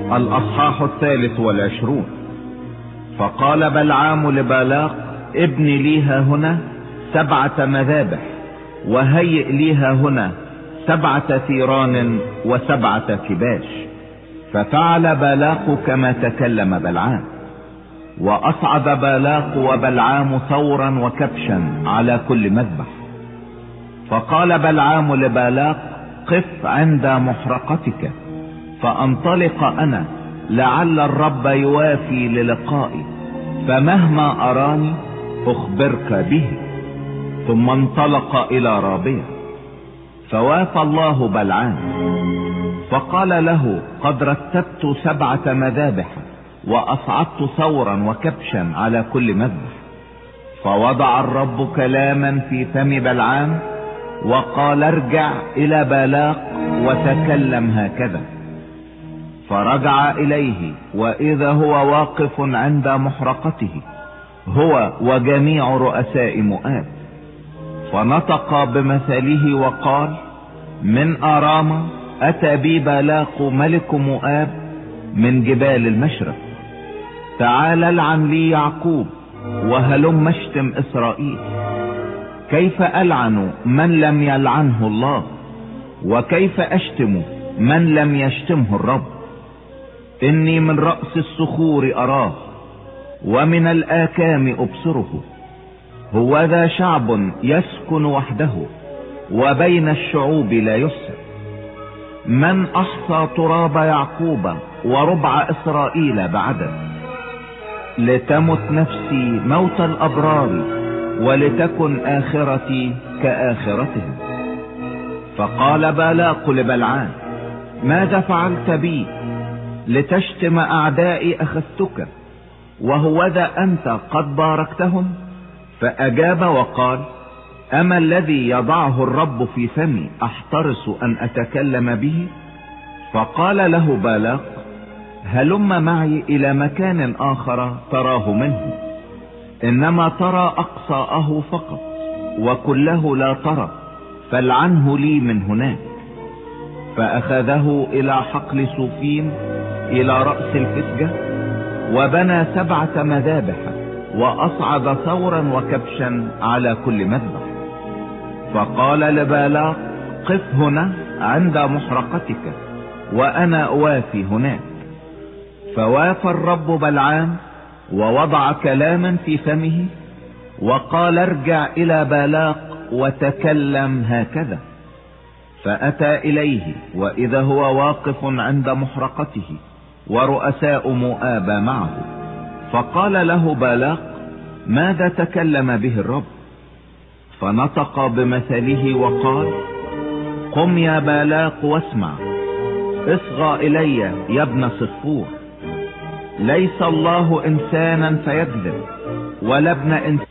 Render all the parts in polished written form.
الأصحاح 23. فقال بلعام لبالاق: ابن لي هنا 7 مذابح، وهيئ لي هنا 7 ثيران و7 كباش. ففعل بالاق كما تكلم بلعام. وأصعد بالاق وبلعام ثورا وكبشا على كل مذبح. فقال بلعام لبالاق: قف عند محرقتك فانطلق انا، لعل الرب يوافي للقائي، فمهما اراني اخبرك به. ثم انطلق الى رابية. فوافى الله بلعام، فقال له: قد رتبت 7 مذابح، واصعدت ثورا وكبشا على كل مذبح. فوضع الرب كلاما في فم بلعام، وقال: ارجع الى بالاق وتكلم هكذا. فرجع اليه، واذا هو واقف عند محرقته، هو وجميع رؤساء مؤاب. فنطق بمثله وقال: من ارام اتى بي بالاق ملك مؤاب من جبال المشرق. تعال العن لي يعقوب، وهلم اشتم اسرائيل. كيف العن من لم يلعنه الله؟ وكيف اشتم من لم يشتمه الرب؟ اني من رأس الصخور اراه، ومن الاكام ابصره. هو ذا شعب يسكن وحده، وبين الشعوب لا يسر. من احصى تراب يعقوب وربع اسرائيل بعدد. لتمت نفسي موت الابرار، ولتكن اخرتي كاخرتهم. فقال بالاق لبلعام: ماذا فعلت بي؟ لتشتم اعدائي اخذتك، وهوذا انت قد باركتهم. فاجاب وقال: اما الذي يضعه الرب في فمي احترس ان اتكلم به؟ فقال له بالاق: هلم معي الى مكان اخر تراه منه، انما ترى اقصاءه فقط، وكله لا ترى، فالعنه لي من هناك. فاخذه الى حقل صوفيم الى رأس الفسجة، وبنى 7 مذابح، واصعد ثورا وكبشا على كل مذبح. فقال لبالاق: قف هنا عند محرقتك، وانا اوافي هناك. فوافى الرب بلعام، ووضع كلاما في فمه، وقال: ارجع الى بالاق وتكلم هكذا. فاتى اليه، واذا هو واقف عند محرقته، ورؤساء مؤاب معه. فقال له بالاق: ماذا تكلم به الرب؟ فنطق بمثله وقال: قم يا بالاق واسمع، اصغى الي يا ابن صفور. ليس الله انسانا فيكذب، ولا ابن انسان.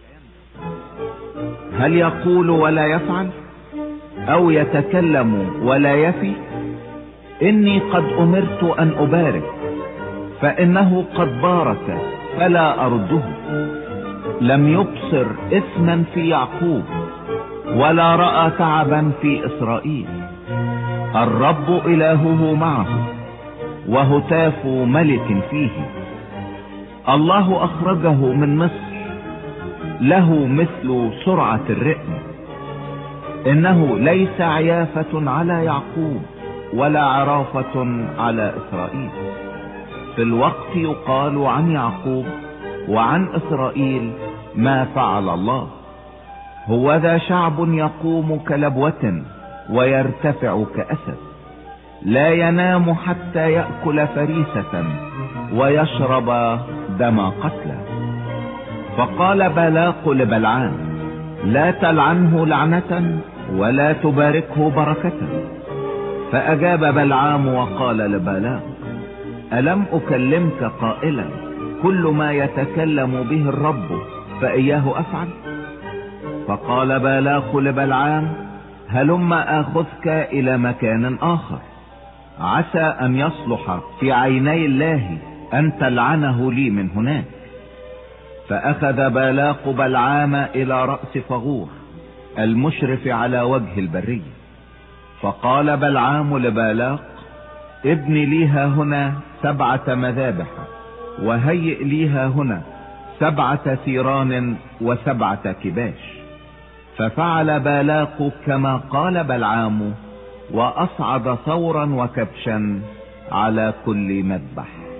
هل يقول ولا يفعل؟ او يتكلم ولا يفي؟ اني قد امرت ان ابارك، فانه قد بارك فلا ارده. لم يبصر اثما في يعقوب، ولا رأى تعبا في اسرائيل. الرب الهه معه، وهتاف ملك فيه. الله اخرجه من مصر، له مثل سرعة الرئم. انه ليس عيافة على يعقوب، ولا عرافة على اسرائيل. في الوقت يقال عن يعقوب وعن اسرائيل: ما فعل الله. هو ذا شعب يقوم كلبوة، ويرتفع كأسد، لا ينام حتى يأكل فريسة، ويشرب دم قتلى. فقال بالاق لبلعام: لا تلعنه لعنة، ولا تباركه بركة. فأجاب بلعام وقال لبالاق: ألم أكلمك قائلا كل ما يتكلم به الرب فإياه أفعل؟ فقال بالاق لبلعام: هلم آخذك إلى مكان آخر، عسى أن يصلح في عيني الله أن تلعنه لي من هناك. فأخذ بالاق بلعام إلى رأس فغور المشرف على وجه البرية. فقال بلعام لبالاق: ابني ليها هنا 7 مذابح، وهيئ ليها هنا 7 ثيران و7 كباش. ففعل بالاق كما قال بلعام، وأصعد ثورا وكبشا على كل مذبح.